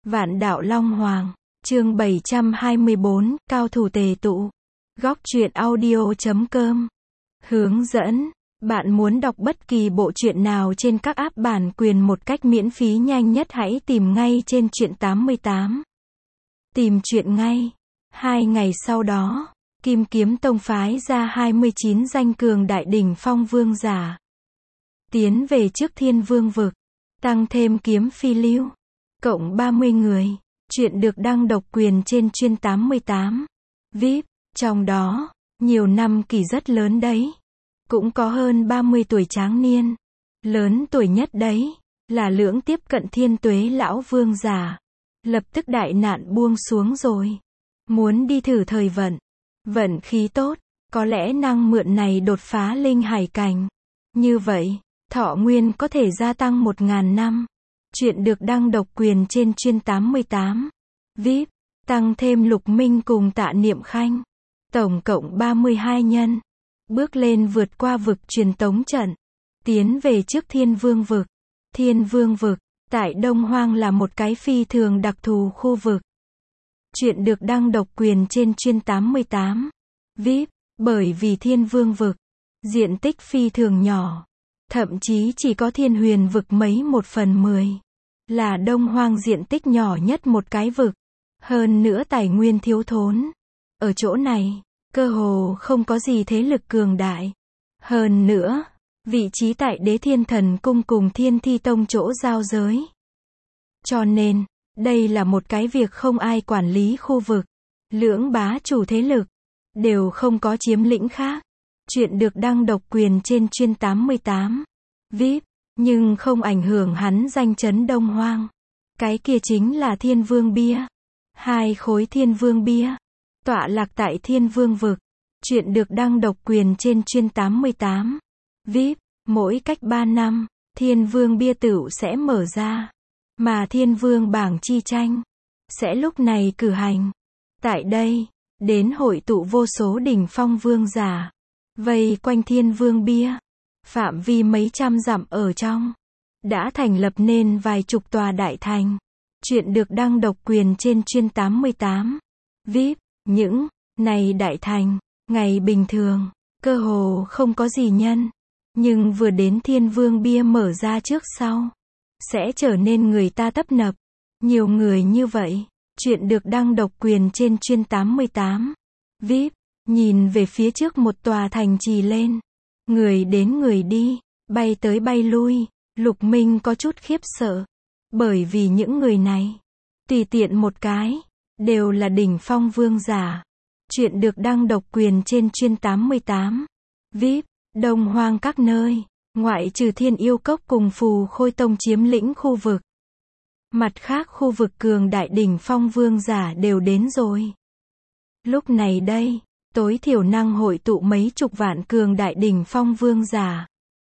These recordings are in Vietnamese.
Vạn đạo Long Hoàng, chương 724, cao thủ tề tụ. Góc truyện audio.com. Hướng dẫn. Bạn muốn đọc bất kỳ bộ truyện nào trên các app bản quyền một cách miễn phí nhanh nhất hãy tìm ngay trên truyện 88. Tìm truyện ngay. 2 ngày sau đó, Kim Kiếm Tông phái ra 29 danh cường đại đỉnh phong vương giả. Tiến về trước Thiên Vương vực, tăng thêm kiếm phi lưu. Cộng 30 người. Chuyện được đăng độc quyền trên chuyên 88. VIP, trong đó, nhiều năm kỳ rất lớn đấy. Cũng có hơn 30 tuổi tráng niên. Lớn tuổi nhất đấy, là Lưỡng tiếp cận Thiên Tuế lão vương giả. Lập tức đại nạn buông xuống rồi. Muốn đi thử thời vận. Vận khí tốt, có lẽ năng mượn này đột phá linh hải cảnh. Như vậy, thọ nguyên có thể gia tăng 1000 năm. Chuyện được đăng độc quyền trên chuyên 88. VIP, tăng thêm Lục Minh cùng Tạ Niệm Khanh. Tổng cộng 32 nhân. Bước lên vượt qua vực truyền tống trận. Tiến về trước Thiên Vương vực. Thiên Vương vực, tại Đông Hoang là một cái phi thường đặc thù khu vực. Chuyện được đăng độc quyền trên chuyên 88. VIP, bởi vì Thiên Vương vực, diện tích phi thường nhỏ. Thậm chí chỉ có Thiên Huyền vực mấy 1/10. Là Đông Hoang diện tích nhỏ nhất một cái vực. Hơn nữa tài nguyên thiếu thốn. Ở chỗ này, cơ hồ không có gì thế lực cường đại. Hơn nữa, vị trí tại Đế Thiên Thần Cung cùng Thiên Thi Tông chỗ giao giới. Cho nên, đây là một cái việc không ai quản lý khu vực. Lưỡng bá chủ thế lực, đều không có chiếm lĩnh khác. Chuyện được đăng độc quyền trên chuyên 88. VIP, nhưng không ảnh hưởng hắn danh chấn Đông Hoang. Cái kia chính là Thiên Vương bia. 2 khối Thiên Vương bia. Tọa lạc tại Thiên Vương vực. Chuyện được đăng độc quyền trên chuyên 88. VIP, mỗi cách 3 năm, Thiên Vương bia tửu sẽ mở ra. Mà Thiên Vương bảng chi tranh, sẽ lúc này cử hành. Tại đây, đến hội tụ vô số đỉnh phong vương giả. Vây quanh Thiên Vương bia. Phạm vi mấy trăm dặm ở trong. Đã thành lập nên vài chục tòa đại thành. Chuyện được đăng độc quyền trên chuyên 88. VIP, những này đại thành, ngày bình thường, cơ hồ không có gì nhân. Nhưng vừa đến Thiên Vương bia mở ra trước sau, sẽ trở nên người ta tấp nập. Nhiều người như vậy. Chuyện được đăng độc quyền trên chuyên 88. VIP, nhìn về phía trước một tòa thành trì lên. Người đến người đi, bay tới bay lui. Lục Minh có chút khiếp sợ. Bởi vì những người này, tùy tiện một cái, đều là đỉnh phong vương giả. Chuyện được đăng độc quyền trên chuyên 88. VIP, Đông Hoang các nơi, ngoại trừ Thiên Yêu Cốc cùng Phù Khôi Tông chiếm lĩnh khu vực. Mặt khác khu vực cường đại đỉnh phong vương giả đều đến rồi. Lúc này đây, tối thiểu năng hội tụ mấy chục vạn cường đại đỉnh phong vương giả.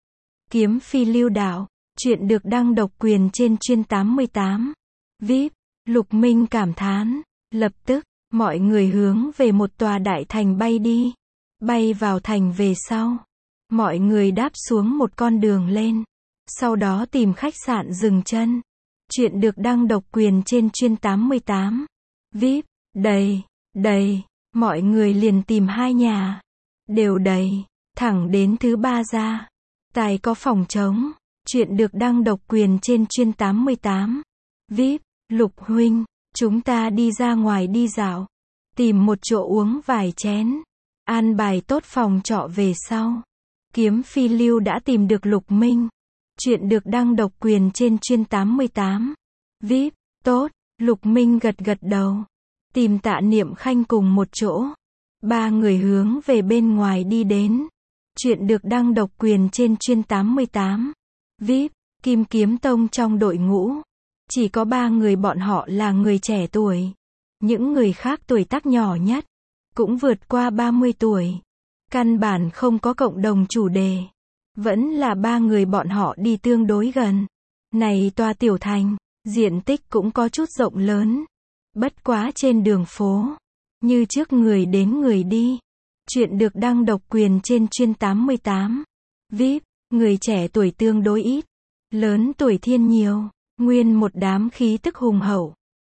Kiếm phi lưu đạo, chuyện được đăng độc quyền trên chuyên 88. VIP, Lục Minh cảm thán. Lập tức, mọi người hướng về một tòa đại thành bay đi. Bay vào thành về sau, mọi người đáp xuống một con đường lên. Sau đó tìm khách sạn dừng chân. Chuyện được đăng độc quyền trên chuyên 88. VIP, đầy, mọi người liền tìm 2 nhà. Đều đầy, thẳng đến thứ 3 ra. Tài có phòng trống. Chuyện được đăng độc quyền trên chuyên 88. VIP, Lục huynh, chúng ta đi ra ngoài đi dạo. Tìm một chỗ uống vài chén. An bài tốt phòng trọ về sau. Kiếm phi lưu đã tìm được Lục Minh. Chuyện được đăng độc quyền trên chuyên 88. VIP, tốt, Lục Minh gật đầu. Tìm Tạ Niệm Khanh cùng một chỗ. 3 người hướng về bên ngoài đi đến. Chuyện được đăng độc quyền trên chuyên 88. VIP, Kim Kiếm Tông trong đội ngũ. Chỉ có 3 người bọn họ là người trẻ tuổi. Những người khác tuổi tác nhỏ nhất, cũng vượt qua 30 tuổi. Căn bản không có cộng đồng chủ đề. Vẫn là 3 người bọn họ đi tương đối gần. Này tòa tiểu thành, diện tích cũng có chút rộng lớn. Bất quá trên đường phố, như trước người đến người đi. Chuyện được đăng độc quyền trên chuyên 88. VIP, người trẻ tuổi tương đối ít. Lớn tuổi thiên nhiều. Nguyên một đám khí tức hùng hậu.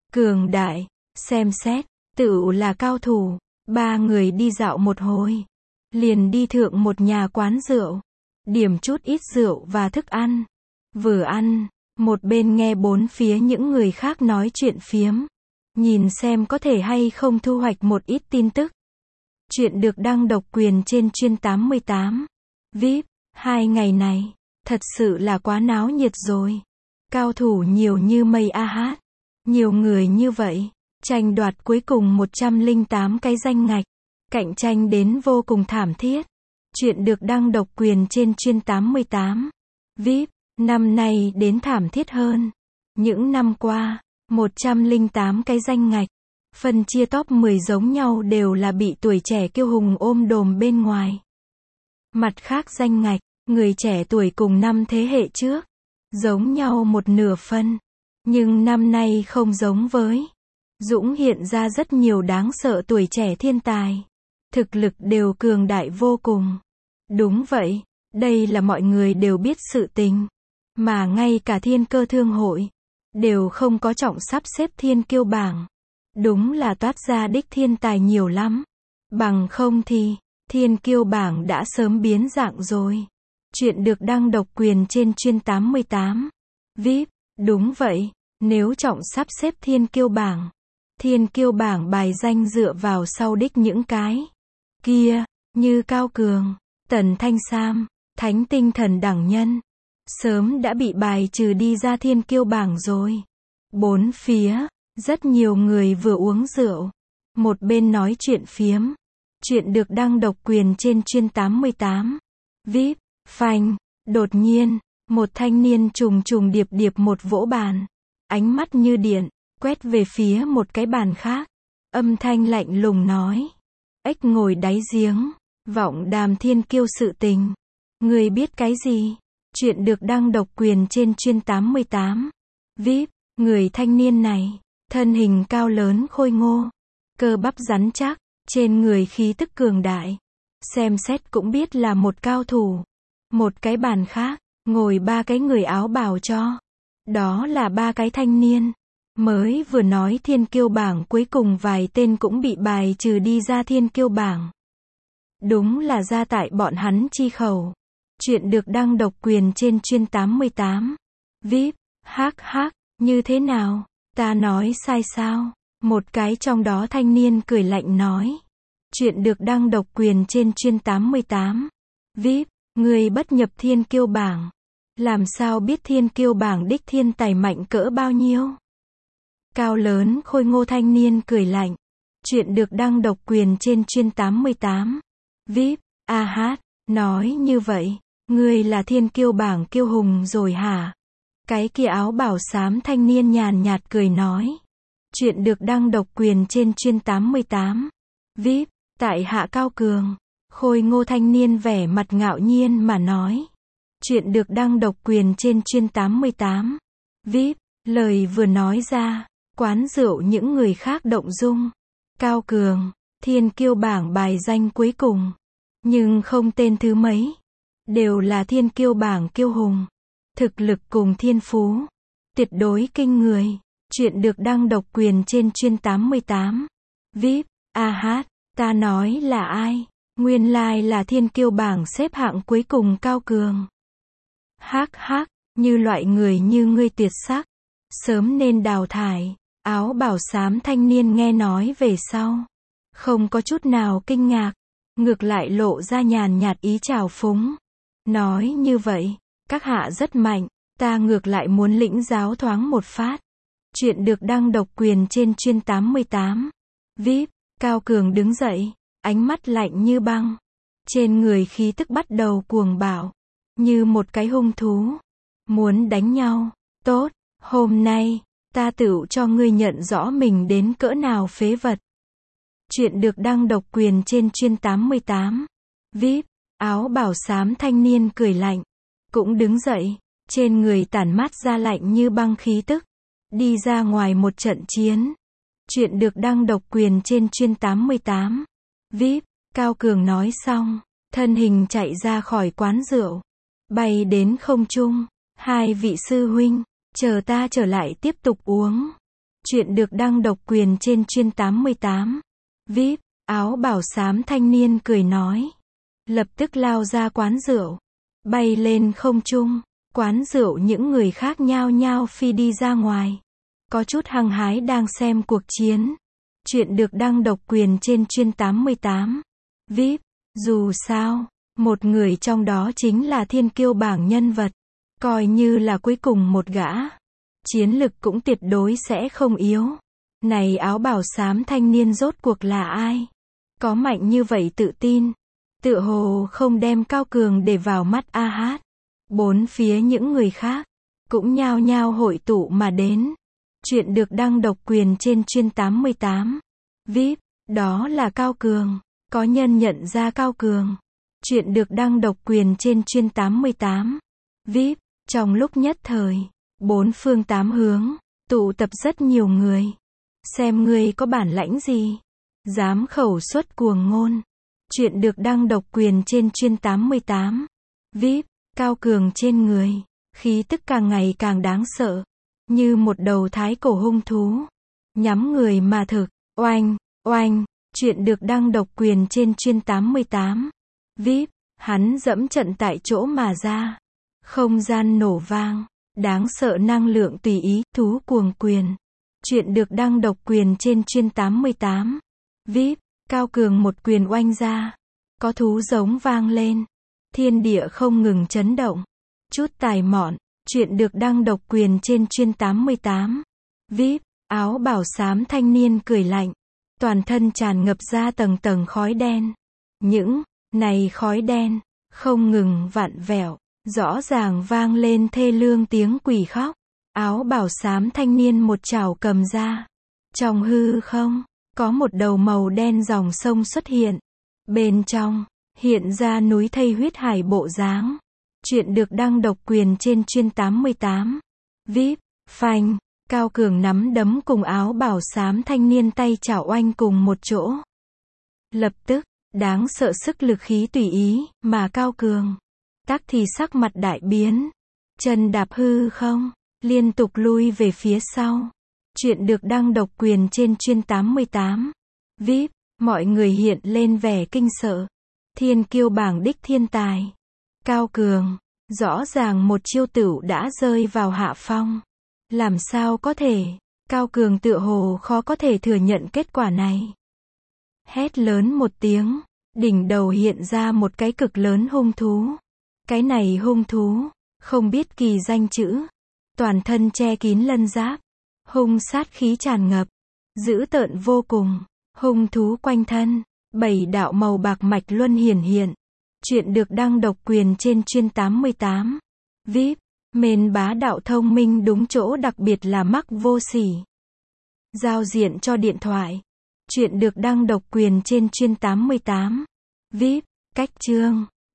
cường đại, xem xét, tựu là cao thủ. Ba người đi dạo một hồi, liền đi thượng một nhà quán rượu, điểm chút ít rượu và thức ăn. Vừa ăn, một bên nghe bốn phía những người khác nói chuyện phiếm, nhìn xem có thể hay không thu hoạch một ít tin tức. Chuyện được đăng độc quyền trên chuyên 88. VIP, 2 ngày này, thật sự là quá náo nhiệt rồi. Cao thủ nhiều như mây a hát. Nhiều người như vậy, tranh đoạt cuối cùng 108 cái danh ngạch. Cạnh tranh đến vô cùng thảm thiết. Chuyện được đăng độc quyền trên chuyên 88. VIP, năm nay đến thảm thiết hơn. Những năm qua, 108 cái danh ngạch. Phân chia top 10 giống nhau đều là bị tuổi trẻ kiêu hùng ôm đồm bên ngoài. Mặt khác danh ngạch, người trẻ tuổi cùng năm thế hệ trước, giống nhau một nửa phân. Nhưng năm nay không giống với. Dũng hiện ra rất nhiều đáng sợ tuổi trẻ thiên tài. Thực lực đều cường đại vô cùng. Đúng vậy, đây là mọi người đều biết sự tình. Mà ngay cả Thiên Cơ Thương hội, đều không có trọng sắp xếp thiên kiêu bảng. Đúng là toát ra đích thiên tài nhiều lắm. Bằng không thì, thiên kiêu bảng đã sớm biến dạng rồi. Chuyện được đăng độc quyền trên chuyên 88. VIP, đúng vậy, nếu trọng sắp xếp thiên kiêu bảng bài danh dựa vào sau đích những cái kia, như Cao Cường, Tần Thanh Sam, Thánh Tinh Thần Đẳng Nhân, sớm đã bị bài trừ đi ra thiên kiêu bảng rồi. Bốn phía, rất nhiều người vừa uống rượu, một bên nói chuyện phiếm. Chuyện được đăng độc quyền trên chuyên 88. VIP, phanh, đột nhiên, một thanh niên trùng trùng điệp điệp một vỗ bàn, ánh mắt như điện, quét về phía một cái bàn khác. Âm thanh lạnh lùng nói. Ếch ngồi đáy giếng, vọng đàm thiên kiêu sự tình. Người biết cái gì? Chuyện được đăng độc quyền trên chuyên 88. VIP, người thanh niên này, thân hình cao lớn khôi ngô, cơ bắp rắn chắc, trên người khí tức cường đại. Xem xét cũng biết là một cao thủ. Một cái bàn khác, ngồi ba cái người áo bào cho. Đó là ba cái thanh niên. Mới vừa nói thiên kiêu bảng cuối cùng vài tên cũng bị bài trừ đi ra thiên kiêu bảng. Đúng là ra tại bọn hắn chi khẩu. Chuyện được đăng độc quyền trên chuyên 88. VIP, như thế nào? Ta nói sai sao? Một cái trong đó thanh niên cười lạnh nói. Chuyện được đăng độc quyền trên chuyên 88. VIP, người bất nhập thiên kiêu bảng. Làm sao biết thiên kiêu bảng đích thiên tài mạnh cỡ bao nhiêu? Cao lớn khôi ngô thanh niên cười lạnh. Chuyện được đăng độc quyền trên chuyên 88. VIP, nói như vậy, ngươi là thiên kiêu bảng kiêu hùng rồi hả? Cái kia áo bảo xám thanh niên nhàn nhạt cười nói. Chuyện được đăng độc quyền trên chuyên 88. VIP, tại hạ Cao Cường. Khôi ngô thanh niên vẻ mặt ngạo nhiên mà nói. Chuyện được đăng độc quyền trên chuyên 88. VIP, lời vừa nói ra, quán rượu những người khác động dung. Cao Cường, thiên kiêu bảng bài danh cuối cùng. Nhưng không tên thứ mấy. Đều là thiên kiêu bảng kiêu hùng. Thực lực cùng thiên phú. Tuyệt đối kinh người. Chuyện được đăng độc quyền trên chuyên 88. VIP, ta nói là ai? Nguyên lai là thiên kiêu bảng xếp hạng cuối cùng Cao Cường. Như loại người như ngươi tuyệt sắc. Sớm nên đào thải. Áo bảo xám thanh niên nghe nói về sau. Không có chút nào kinh ngạc. Ngược lại lộ ra nhàn nhạt ý trào phúng. Nói như vậy, các hạ rất mạnh. Ta ngược lại muốn lĩnh giáo thoáng một phát. Chuyện được đăng độc quyền trên chuyên 88. VIP, Cao Cường đứng dậy, ánh mắt lạnh như băng. Trên người khí tức bắt đầu cuồng bạo, như một cái hung thú. Muốn đánh nhau, tốt, hôm nay, ta tựu cho ngươi nhận rõ mình đến cỡ nào phế vật. Chuyện được đăng độc quyền trên chuyên 88. VIP, áo bảo xám thanh niên cười lạnh, cũng đứng dậy, trên người tản mát ra lạnh như băng khí tức. Đi ra ngoài một trận chiến. Chuyện được đăng độc quyền trên chuyên 88. VIP, Cao Cường nói xong, thân hình chạy ra khỏi quán rượu, bay đến không trung. Hai vị sư huynh, chờ ta trở lại tiếp tục uống. Chuyện được đăng độc quyền trên chuyên 88. VIP, áo bảo xám thanh niên cười nói. Lập tức lao ra quán rượu. Bay lên không trung. Quán rượu những người khác nhao nhao phi đi ra ngoài. Có chút hăng hái đang xem cuộc chiến. Chuyện được đăng độc quyền trên chuyên 88. VIP, dù sao, một người trong đó chính là thiên kiêu bảng nhân vật. Coi như là cuối cùng một gã. Chiến lực cũng tuyệt đối sẽ không yếu. Này áo bảo xám thanh niên rốt cuộc là ai? Có mạnh như vậy tự tin. Tựa hồ không đem Cao Cường để vào mắt a hát. Bốn phía những người khác cũng nhao nhao hội tụ mà đến. Chuyện được đăng độc quyền trên chuyên 88. VIP, đó là Cao Cường. Có nhân nhận ra Cao Cường. Chuyện được đăng độc quyền trên chuyên 88. VIP, trong lúc nhất thời, bốn phương tám hướng, tụ tập rất nhiều người. Xem ngươi có bản lãnh gì. Dám khẩu xuất cuồng ngôn. Chuyện được đăng độc quyền trên chuyên 88. VIP, Cao Cường trên người. Khí tức càng ngày càng đáng sợ. Như một đầu thái cổ hung thú. Nhắm người mà thực. Oanh, oanh. Chuyện được đăng độc quyền trên chuyên 88. VIP, hắn dẫm trận tại chỗ mà ra. Không gian nổ vang. Đáng sợ năng lượng tùy ý, thú cuồng quyền. Chuyện được đăng độc quyền trên chuyên 88. VIP, Cao Cường một quyền oanh ra. Có thú giống vang lên. Thiên địa không ngừng chấn động. Chút tài mọn. Chuyện được đăng độc quyền trên chuyên 88. VIP, áo bảo xám thanh niên cười lạnh. Toàn thân tràn ngập ra tầng tầng khói đen. Những này khói đen không ngừng vặn vẹo, rõ ràng vang lên thê lương tiếng quỷ khóc. Áo bảo xám thanh niên một chảo cầm ra. Trong hư không, có một đầu màu đen dòng sông xuất hiện. Bên trong, hiện ra núi thây huyết hải bộ dáng. Chuyện được đăng độc quyền trên chuyên 88. VIP, phanh, Cao Cường nắm đấm cùng áo bảo xám thanh niên tay chảo oanh cùng một chỗ. Lập tức, đáng sợ sức lực khí tùy ý, mà Cao Cường tắc thì sắc mặt đại biến. Chân đạp hư không, liên tục lui về phía sau. Chuyện được đăng độc quyền trên chuyên 88. VIP, mọi người hiện lên vẻ kinh sợ. Thiên kiêu bảng đích thiên tài. Cao Cường, rõ ràng một chiêu tửu đã rơi vào hạ phong. Làm sao có thể? Cao Cường tựa hồ khó có thể thừa nhận kết quả này. Hét lớn một tiếng, đỉnh đầu hiện ra một cái cực lớn hung thú. Cái này hung thú, không biết kỳ danh chữ. Toàn thân che kín lân giáp. Hung sát khí tràn ngập. Dữ tợn vô cùng. Hung thú quanh thân. 7 đạo màu bạc mạch luân hiển hiện. Chuyện được đăng độc quyền trên chuyên 88. VIP, mến bá đạo thông minh đúng chỗ đặc biệt là mắc vô sỉ. Giao diện cho điện thoại. Chuyện được đăng độc quyền trên chuyên 88. VIP, cách chương.